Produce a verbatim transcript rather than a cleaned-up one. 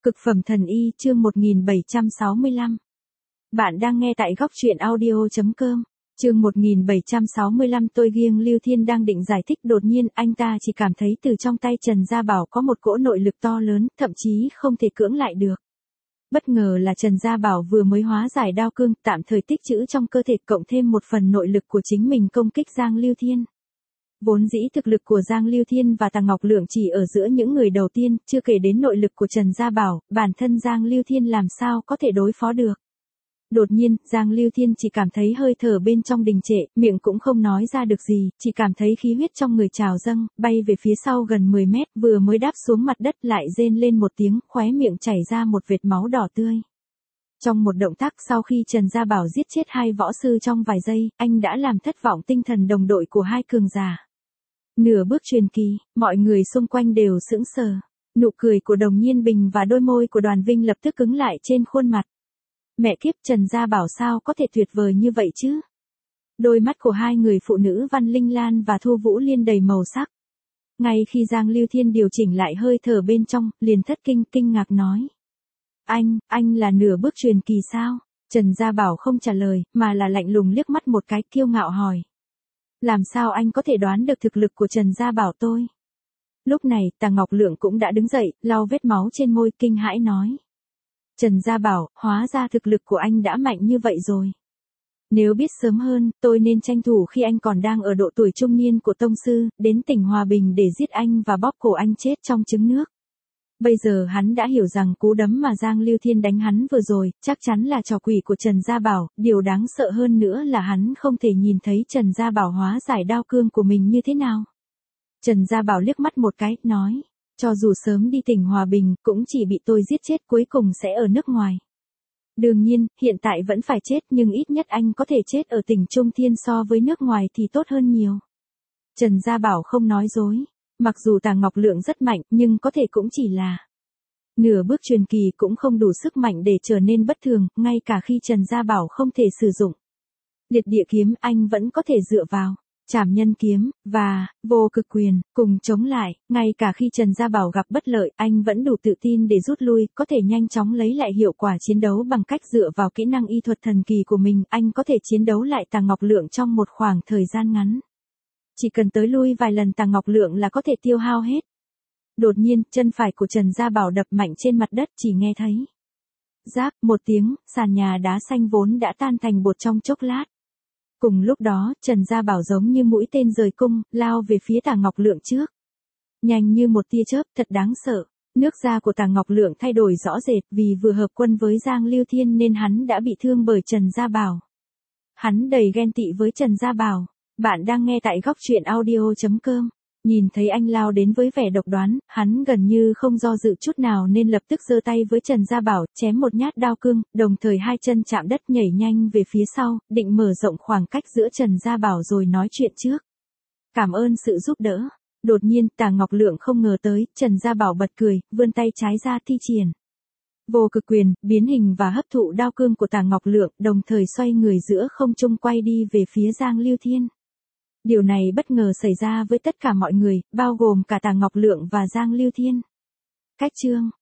Cực phẩm thần y chương một nghìn bảy trăm sáu mươi lăm. Bạn đang nghe tại góc truyện audio chấm com. Chương một nghìn bảy trăm sáu mươi lăm tôi riêng Lưu Thiên đang định giải thích đột nhiên anh ta chỉ cảm thấy từ trong tay Trần Gia Bảo có một cỗ nội lực to lớn, thậm chí không thể cưỡng lại được. Bất ngờ là Trần Gia Bảo vừa mới hóa giải đao cương, tạm thời tích trữ trong cơ thể cộng thêm một phần nội lực của chính mình công kích Giang Lưu Thiên. Vốn dĩ thực lực của Giang Lưu Thiên và Tằng Ngọc Lượng chỉ ở giữa những người đầu tiên, chưa kể đến nội lực của Trần Gia Bảo, bản thân Giang Lưu Thiên làm sao có thể đối phó được. Đột nhiên, Giang Lưu Thiên chỉ cảm thấy hơi thở bên trong đình trệ, miệng cũng không nói ra được gì, chỉ cảm thấy khí huyết trong người trào dâng, bay về phía sau gần mười mét, vừa mới đáp xuống mặt đất lại rên lên một tiếng, khóe miệng chảy ra một vệt máu đỏ tươi. Trong một động tác sau khi Trần Gia Bảo giết chết hai võ sư trong vài giây, anh đã làm thất vọng tinh thần đồng đội của hai cường giả. Nửa bước truyền kỳ, mọi người xung quanh đều sững sờ. Nụ cười của Đồng Nhiên Bình và đôi môi của Đoàn Vinh lập tức cứng lại trên khuôn mặt. Mẹ kiếp, Trần Gia Bảo sao có thể tuyệt vời như vậy chứ? Đôi mắt của hai người phụ nữ Văn Linh Lan và Thu Vũ Liên đầy màu sắc. Ngay khi Giang Lưu Thiên điều chỉnh lại hơi thở bên trong, liền thất kinh kinh ngạc nói. Anh, anh là nửa bước truyền kỳ sao? Trần Gia Bảo không trả lời, mà là lạnh lùng liếc mắt một cái kiêu ngạo hỏi. Làm sao anh có thể đoán được thực lực của Trần Gia Bảo tôi? Lúc này, Tằng Ngọc Lượng cũng đã đứng dậy, lau vết máu trên môi, kinh hãi nói. Trần Gia Bảo, hóa ra thực lực của anh đã mạnh như vậy rồi. Nếu biết sớm hơn, tôi nên tranh thủ khi anh còn đang ở độ tuổi trung niên của tông sư, đến tỉnh Hòa Bình để giết anh và bóp cổ anh chết trong trứng nước. Bây giờ hắn đã hiểu rằng cú đấm mà Giang Lưu Thiên đánh hắn vừa rồi, chắc chắn là trò quỷ của Trần Gia Bảo, điều đáng sợ hơn nữa là hắn không thể nhìn thấy Trần Gia Bảo hóa giải đao cương của mình như thế nào. Trần Gia Bảo liếc mắt một cái, nói, cho dù sớm đi tỉnh Hòa Bình, cũng chỉ bị tôi giết chết cuối cùng sẽ ở nước ngoài. Đương nhiên, hiện tại vẫn phải chết nhưng ít nhất anh có thể chết ở tỉnh Trung Thiên so với nước ngoài thì tốt hơn nhiều. Trần Gia Bảo không nói dối. Mặc dù Tằng Ngọc Lượng rất mạnh, nhưng có thể cũng chỉ là nửa bước truyền kỳ cũng không đủ sức mạnh để trở nên bất thường, ngay cả khi Trần Gia Bảo không thể sử dụng liệt địa kiếm, anh vẫn có thể dựa vào trảm nhân kiếm và vô cực quyền cùng chống lại, ngay cả khi Trần Gia Bảo gặp bất lợi, anh vẫn đủ tự tin để rút lui, có thể nhanh chóng lấy lại hiệu quả chiến đấu bằng cách dựa vào kỹ năng y thuật thần kỳ của mình, anh có thể chiến đấu lại Tằng Ngọc Lượng trong một khoảng thời gian ngắn. Chỉ cần tới lui vài lần Tằng Ngọc Lượng là có thể tiêu hao hết. Đột nhiên, chân phải của Trần Gia Bảo đập mạnh trên mặt đất, chỉ nghe thấy rác một tiếng, sàn nhà đá xanh vốn đã tan thành bột trong chốc lát. Cùng lúc đó, Trần Gia Bảo giống như mũi tên rời cung, lao về phía Tằng Ngọc Lượng trước. Nhanh như một tia chớp, thật đáng sợ. Nước da của Tằng Ngọc Lượng thay đổi rõ rệt, vì vừa hợp quân với Giang Lưu Thiên nên hắn đã bị thương bởi Trần Gia Bảo. Hắn đầy ghen tị với Trần Gia Bảo. Bạn đang nghe tại góc truyện audio chấm com. Nhìn thấy anh lao đến với vẻ độc đoán, hắn gần như không do dự chút nào nên lập tức giơ tay với Trần Gia Bảo, chém một nhát đao cương, đồng thời hai chân chạm đất nhảy nhanh về phía sau, định mở rộng khoảng cách giữa Trần Gia Bảo rồi nói chuyện trước. Cảm ơn sự giúp đỡ. Đột nhiên, Tằng Ngọc Lượng không ngờ tới, Trần Gia Bảo bật cười, vươn tay trái ra thi triển vô cực quyền, biến hình và hấp thụ đao cương của Tằng Ngọc Lượng, đồng thời xoay người giữa không trung quay đi về phía Giang Lưu Thiên. Điều này bất ngờ xảy ra với tất cả mọi người, bao gồm cả Tằng Ngọc Lượng và Giang Lưu Thiên. Cách chương